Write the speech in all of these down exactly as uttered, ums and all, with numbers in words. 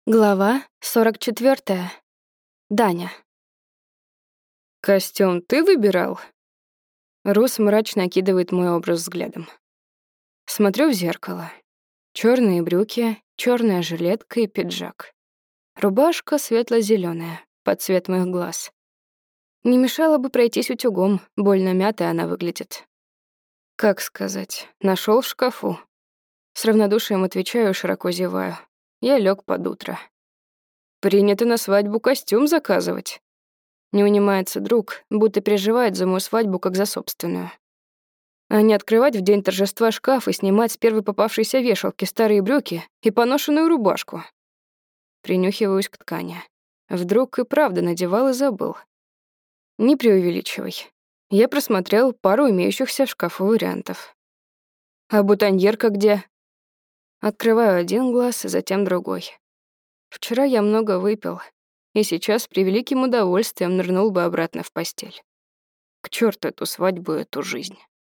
Глава сорок четвёртая. Даня. «Костюм ты выбирал?» Рус мрачно окидывает мой образ взглядом. Смотрю в зеркало. Чёрные брюки, чёрная жилетка и пиджак. Рубашка светло-зелёная, под цвет моих глаз. Не мешало бы пройтись утюгом, больно мятой она выглядит. Как сказать, нашёл в шкафу. С равнодушием отвечаю, широко зеваю. Я лёг под утро. Принято на свадьбу костюм заказывать. Не унимается друг, будто переживает за мою свадьбу как за собственную. А не открывать в день торжества шкаф и снимать с первой попавшейся вешалки старые брюки и поношенную рубашку. Принюхиваюсь к ткани. Вдруг и правда надевал и забыл. Не преувеличивай. Я просмотрел пару имеющихся в шкафу вариантов. А бутоньерка где? Открываю один глаз, затем другой. Вчера я много выпил, и сейчас с превеликим удовольствием нырнул бы обратно в постель. К чёрту эту свадьбу и эту жизнь.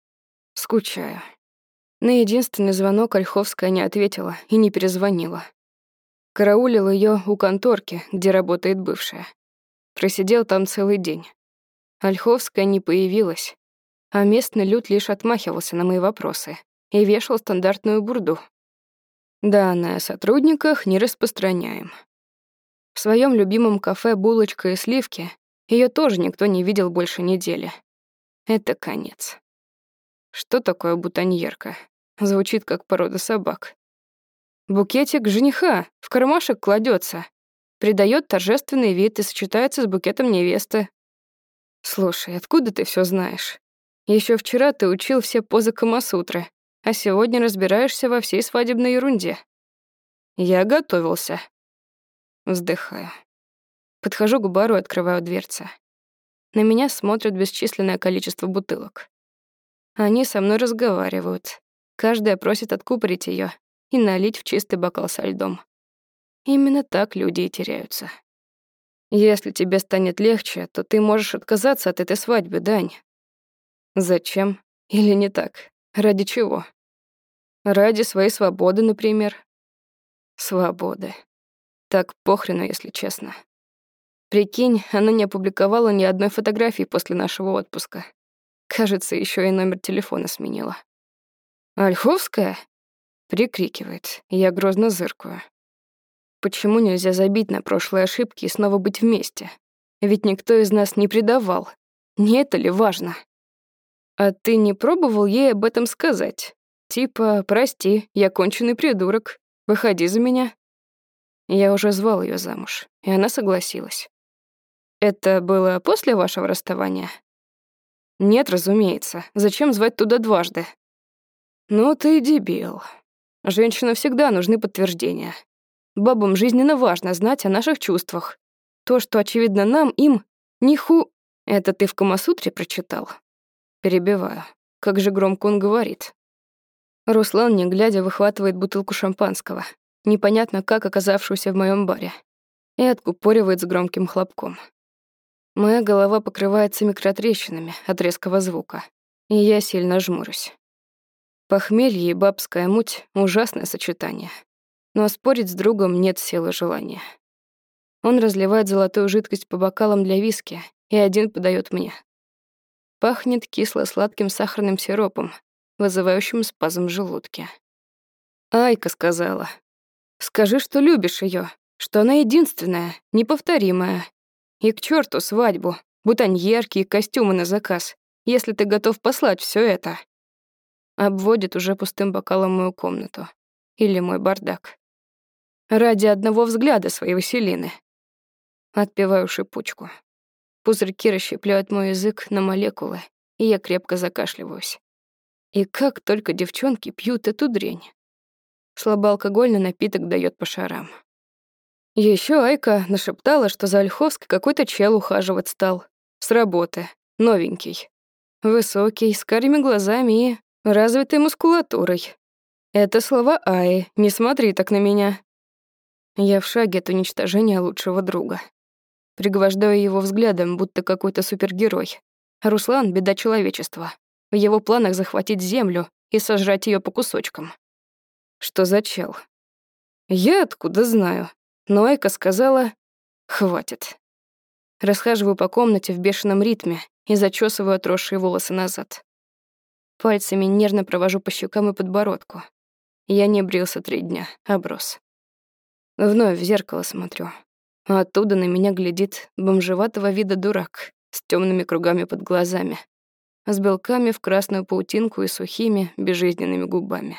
Скучаю. На единственный звонок Ольховская не ответила и не перезвонила. Караулил её у конторки, где работает бывшая. Просидел там целый день. Ольховская не появилась, а местный люд лишь отмахивался на мои вопросы и вешал стандартную бурду. Данные о сотрудниках не распространяем. В своем любимом кафе «Булочка и сливки» ее тоже никто не видел больше недели. Это конец. Что такое бутоньерка? Звучит как порода собак. Букетик жениха в кармашек кладется, придает торжественный вид и сочетается с букетом невесты. Слушай, откуда ты все знаешь? Еще вчера ты учил все позы Камасутры, а сегодня разбираешься во всей свадебной ерунде. Я готовился. Вздыхаю. Подхожу к бару и открываю дверцы. На меня смотрят бесчисленное количество бутылок. Они со мной разговаривают. Каждая просит откупорить ее и налить в чистый бокал со льдом. Именно так люди и теряются. Если тебе станет легче, то ты можешь отказаться от этой свадьбы, Дань. Зачем? Или не так? Ради чего? Ради своей свободы, например. Свободы. Так похрену, если честно. Прикинь, она не опубликовала ни одной фотографии после нашего отпуска. Кажется, еще и номер телефона сменила. «Ольховская?» — прикрикивает. Я грозно зыркаю. Почему нельзя забить на прошлые ошибки и снова быть вместе? Ведь никто из нас не предавал. Не это ли важно? А ты не пробовал ей об этом сказать? Типа, прости, я конченый придурок, выходи за меня. Я уже звал ее замуж, и она согласилась. Это было после вашего расставания? Нет, разумеется. Зачем звать туда дважды? Ну ты дебил. Женщинам всегда нужны подтверждения. Бабам жизненно важно знать о наших чувствах. То, что очевидно нам, им, ниху... Это ты в Камасутре прочитал? Перебиваю. Как же громко он говорит. Руслан, не глядя, выхватывает бутылку шампанского, непонятно как оказавшуюся в моем баре, и откупоривает с громким хлопком. Моя голова покрывается микротрещинами от резкого звука, и я сильно жмурюсь. Похмелье и бабская муть — ужасное сочетание, но спорить с другом нет силы желания. Он разливает золотую жидкость по бокалам для виски, и один подает мне. Пахнет кисло-сладким сахарным сиропом, вызывающим спазм в желудке. Айка сказала: «Скажи, что любишь ее, что она единственная, неповторимая. И к черту свадьбу, бутоньерки и костюмы на заказ, если ты готов послать все это». Обводит уже пустым бокалом мою комнату. Или мой бардак. Ради одного взгляда своей Василины. Отпиваю шипучку. Пузырьки расщепляют мой язык на молекулы, и я крепко закашливаюсь. И как только девчонки пьют эту дрянь. Слабоалкогольный напиток дает по шарам. Еще Айка нашептала, что за Ольховской какой-то чел ухаживать стал. С работы. Новенький. Высокий, с карими глазами и развитой мускулатурой. Это слова Аи, не смотри так на меня. Я в шаге от уничтожения лучшего друга. Пригвождаю его взглядом, будто какой-то супергерой. А Руслан — беда человечества. В его планах захватить землю и сожрать ее по кусочкам. Что за чел? Я откуда знаю? Но Айка сказала: «Хватит». Расхаживаю по комнате в бешеном ритме и зачесываю отросшие волосы назад. Пальцами нервно провожу по щекам и подбородку. Я не брился три дня, оброс. Вновь в зеркало смотрю. А оттуда на меня глядит бомжеватого вида дурак с темными кругами под глазами, с белками в красную паутинку и сухими, безжизненными губами.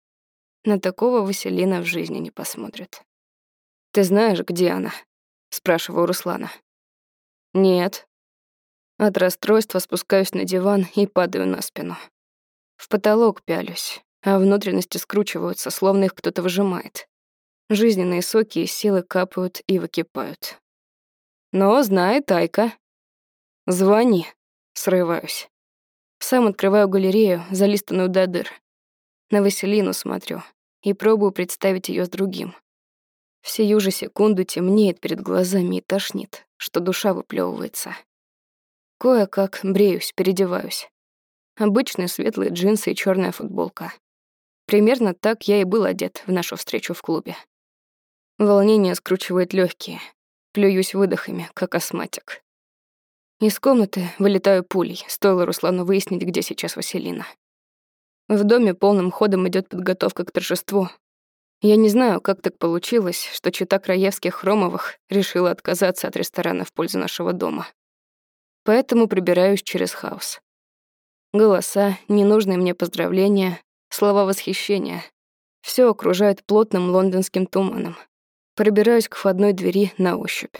На такого Василина в жизни не посмотрит. «Ты знаешь, где она?» — спрашиваю Руслана. «Нет». От расстройства спускаюсь на диван и падаю на спину. В потолок пялюсь, а внутренности скручиваются, словно их кто-то выжимает. Жизненные соки и силы капают и выкипают. Но знает Айка. «Звони», — срываюсь. Сам открываю галерею, залистанную до дыр. На Василину смотрю и пробую представить ее с другим. В сию же секунду темнеет перед глазами и тошнит, что душа выплевывается. Кое-как бреюсь, переодеваюсь. Обычные светлые джинсы и черная футболка. Примерно так я и был одет в нашу встречу в клубе. Волнение скручивает легкие. Плююсь выдохами, как астматик. Из комнаты вылетаю пулей, стоило Руслану выяснить, где сейчас Василина. В доме полным ходом идет подготовка к торжеству. Я не знаю, как так получилось, что чета Краевских-Хромовых решила отказаться от ресторана в пользу нашего дома. Поэтому прибираюсь через хаос. Голоса, ненужные мне поздравления, слова восхищения. Все окружает плотным лондонским туманом. Пробираюсь к входной двери на ощупь.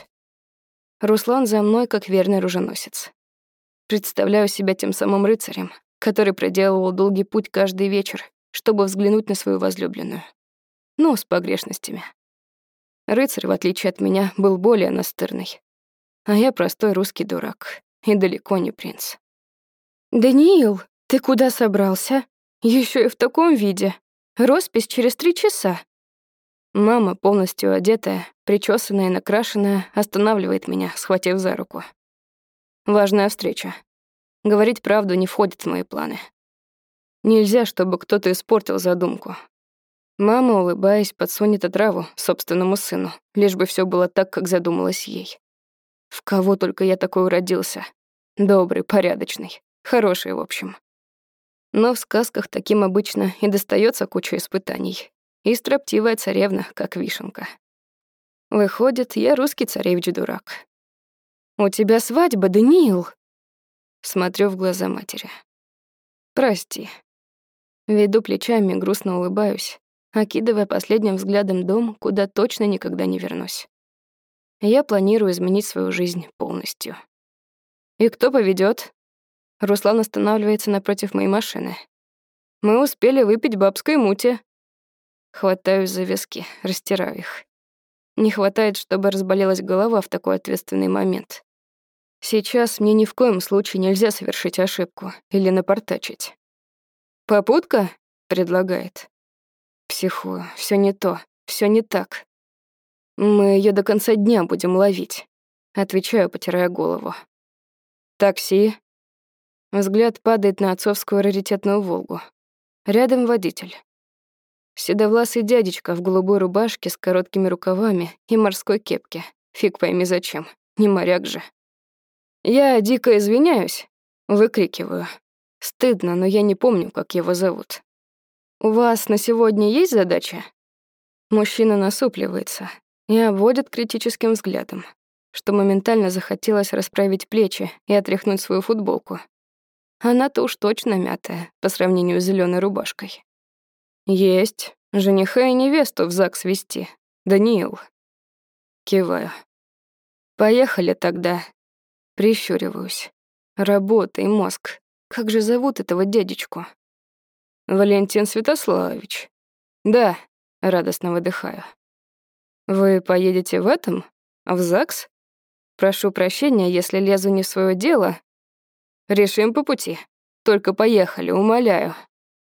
Руслан за мной, как верный оруженосец. Представляю себя тем самым рыцарем, который проделывал долгий путь каждый вечер, чтобы взглянуть на свою возлюбленную. Ну, с погрешностями. Рыцарь, в отличие от меня, был более настырный. А я простой русский дурак и далеко не принц. «Даниил, ты куда собрался? Еще и в таком виде. Роспись через три часа». Мама, полностью одетая, причёсанная и накрашенная, останавливает меня, схватив за руку. Важная встреча. Говорить правду не входит в мои планы. Нельзя, чтобы кто-то испортил задумку. Мама, улыбаясь, подсунет отраву собственному сыну, лишь бы всё было так, как задумалось ей. В кого только я такой уродился. Добрый, порядочный, хороший, в общем. Но в сказках таким обычно и достается куча испытаний. И строптивая царевна, как вишенка. Выходит, я русский царевич-дурак. «У тебя свадьба, Даниил!» Смотрю в глаза матери. «Прости». Веду плечами, грустно улыбаюсь, окидывая последним взглядом дом, куда точно никогда не вернусь. Я планирую изменить свою жизнь полностью. «И кто поведёт?» Руслан останавливается напротив моей машины. «Мы успели выпить бабской мути». Хватаюсь за виски, растираю их. Не хватает, чтобы разболелась голова в такой ответственный момент. Сейчас мне ни в коем случае нельзя совершить ошибку или напортачить. «Попутка?» — предлагает. Психую, всё не то, всё не так. «Мы её до конца дня будем ловить», — отвечаю, потирая голову. «Такси?» Взгляд падает на отцовскую раритетную «Волгу». Рядом водитель. Седовласый дядечка в голубой рубашке с короткими рукавами и морской кепке. Фиг пойми зачем, не моряк же. «Я дико извиняюсь», — выкрикиваю. Стыдно, но я не помню, как его зовут. «У вас на сегодня есть задача?» Мужчина насупливается и обводит критическим взглядом, что моментально захотелось расправить плечи и отряхнуть свою футболку. Она-то уж точно мятая по сравнению с зелёной рубашкой. «Есть. Жениха и невесту в ЗАГС везти. Даниил». Киваю. «Поехали тогда». Прищуриваюсь. Работа и мозг. Как же зовут этого дядечку? «Валентин Святославович». «Да», — радостно выдыхаю. «Вы поедете в этом? В ЗАГС? Прошу прощения, если лезу не в своё дело. Решим по пути. Только поехали, умоляю».